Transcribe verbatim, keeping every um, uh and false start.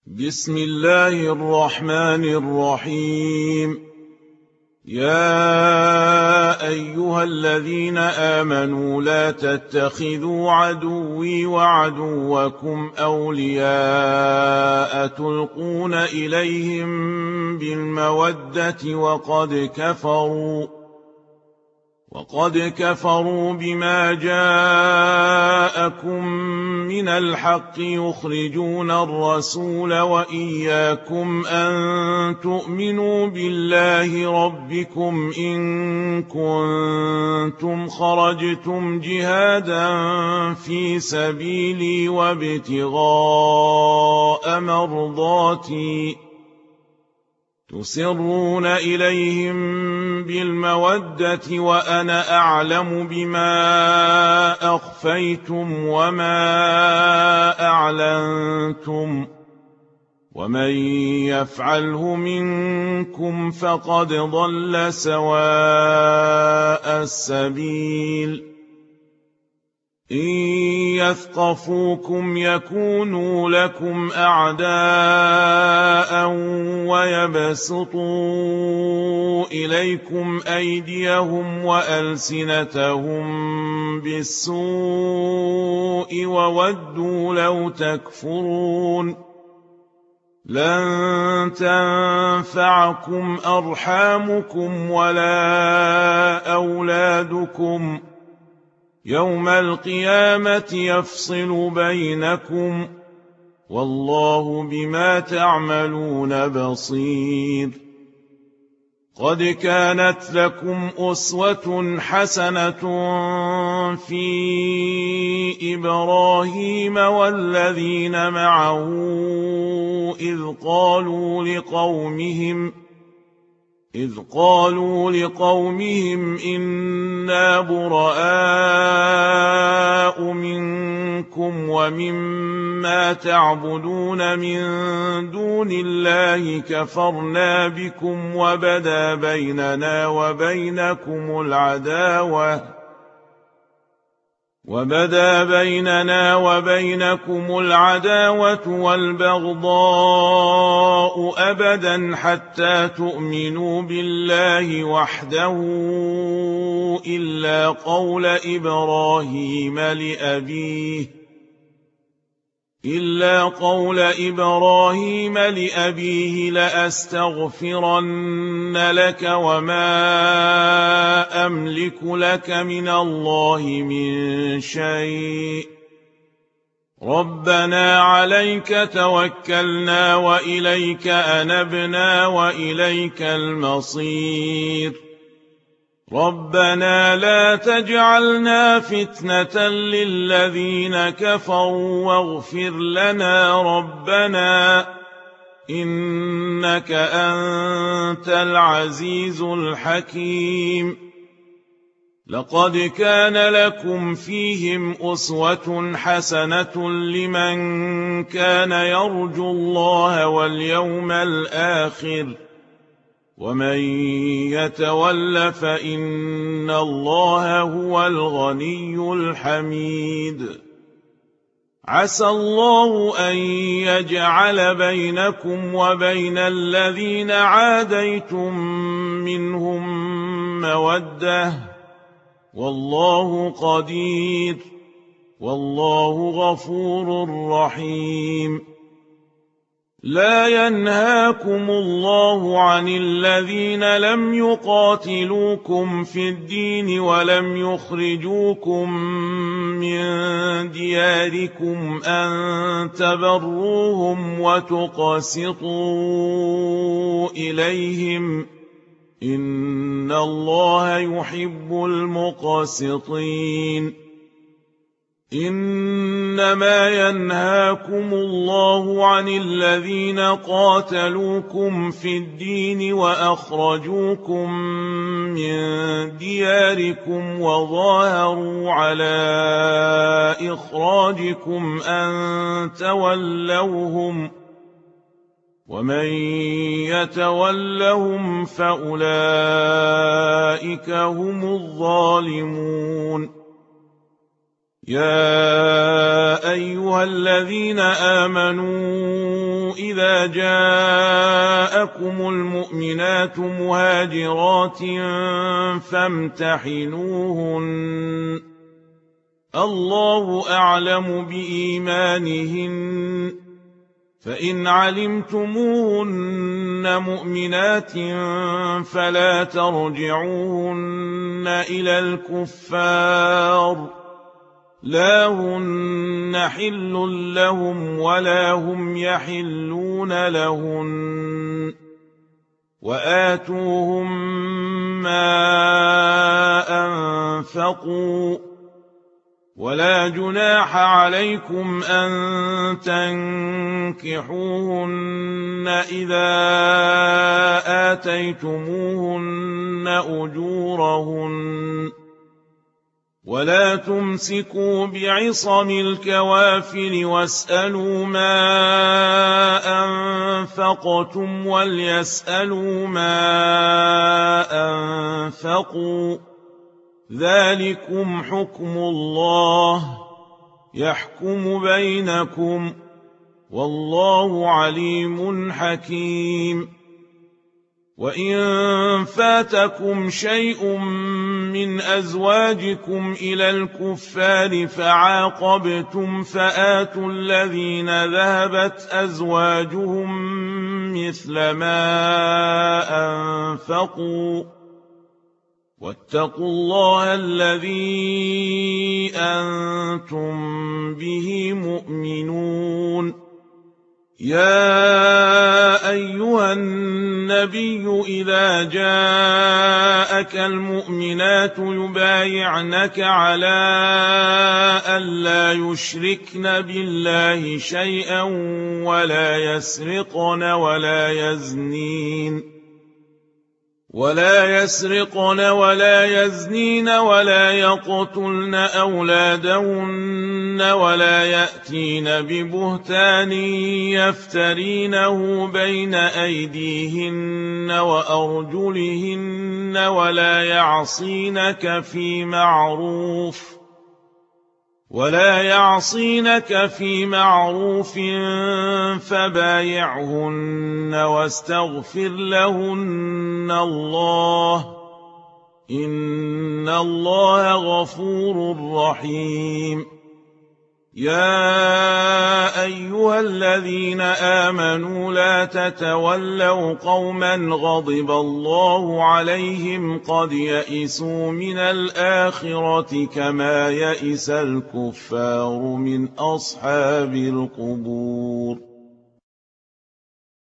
بسم الله الرحمن الرحيم. يا أيها الذين آمنوا لا تتخذوا عدوي وعدوكم أولياء تلقون إليهم بالمودة وقد كفروا وقد كفروا بما جاءكم من الحق يخرجون الرسول وإياكم أن تؤمنوا بالله ربكم إن كنتم خرجتم جهادا في سبيلي وابتغاء مرضاتي تسرون إليهم بالمودة وأنا أعلم بما أخفيتم وما أعلنتم ومن يفعله منكم فقد ضل سواء السبيل. إن يثقفوكم يكونوا لكم أعداء ويبسطوا إليكم أيديهم وألسنتهم بالسوء وودوا لو تكفرون. لن تنفعكم أرحامكم ولا أولادكم يوم القيامة يفصل بينكم والله بما تعملون بصير. قد كانت لكم أسوة حسنة في إبراهيم والذين معه إذ قالوا لقومهم إذ قالوا لقومهم إنا براء منكم ومما تعبدون من دون الله كفرنا بكم وبدا بيننا وبينكم العداوة وبدا بيننا وبينكم العداوة والبغضاء أبدا حتى تؤمنوا بالله وحده إلا قول إبراهيم لأبيه إلا قول إبراهيم لأبيه لأستغفرن لك وما أملك لك من الله من شيء ربنا عليك توكلنا وإليك أنبنا وإليك المصير. ربنا لا تجعلنا فتنة للذين كفروا واغفر لنا ربنا إنك أنت العزيز الحكيم. لقد كان لكم فيهم أسوة حسنة لمن كان يرجو الله واليوم الآخر ومن يتول فإن الله هو الغني الحميد. عسى الله أن يجعل بينكم وبين الذين عاديتم منهم مودة والله قدير والله غفور رحيم. لا ينهاكم الله عن الذين لم يقاتلوكم في الدين ولم يخرجوكم من دياركم أن تبروهم وتقسطوا إليهم إن الله يحب المقسطين. إنما ينهاكم الله عن الذين قاتلوكم في الدين وأخرجوكم من دياركم وظاهروا على إخراجكم أن تولوهم ومن يتولهم فأولئك هم الظالمون. يا أيها الذين آمنوا إذا جاءكم المؤمنات مهاجرات فامتحنوهن الله أعلم بإيمانهن فإن علمتموهن مؤمنات فلا ترجعوهن إلى الكفار لا هن حل لهم ولا هم يحلون لهن وآتوهم ما أنفقوا ولا جناح عليكم أن تنكحوهن إذا آتيتموهن أجورهن ولا تمسكوا بعصم الكوافر واسألوا ما أنفقتم وليسألوا ما أنفقوا ذلكم حكم الله يحكم بينكم والله عليم حكيم وإن فاتكم شيء من أزواجكم إلى الكفار فعاقبتم فآتوا الذين ذهبت أزواجهم مثل ما أنفقوا واتقوا الله الذي أنتم به مؤمنون يا أيها النبي إذا جاءك المؤمنات يبايعنك على ألا يشركن بالله شيئا ولا يسرقن ولا يزنين ولا يسرقن ولا يزنين ولا يقتلن أولادهن ولا يأتين ببهتان يفترينه بين أيديهن وأرجلهن ولا يعصينك في معروف ولا يعصينك في معروف فبايعهن واستغفر لهن الله إن الله غفور رحيم يا أيها الذين آمنوا لا تتولوا قوما غضب الله عليهم قد يئسوا من الآخرة كما يئس الكفار من أصحاب القبور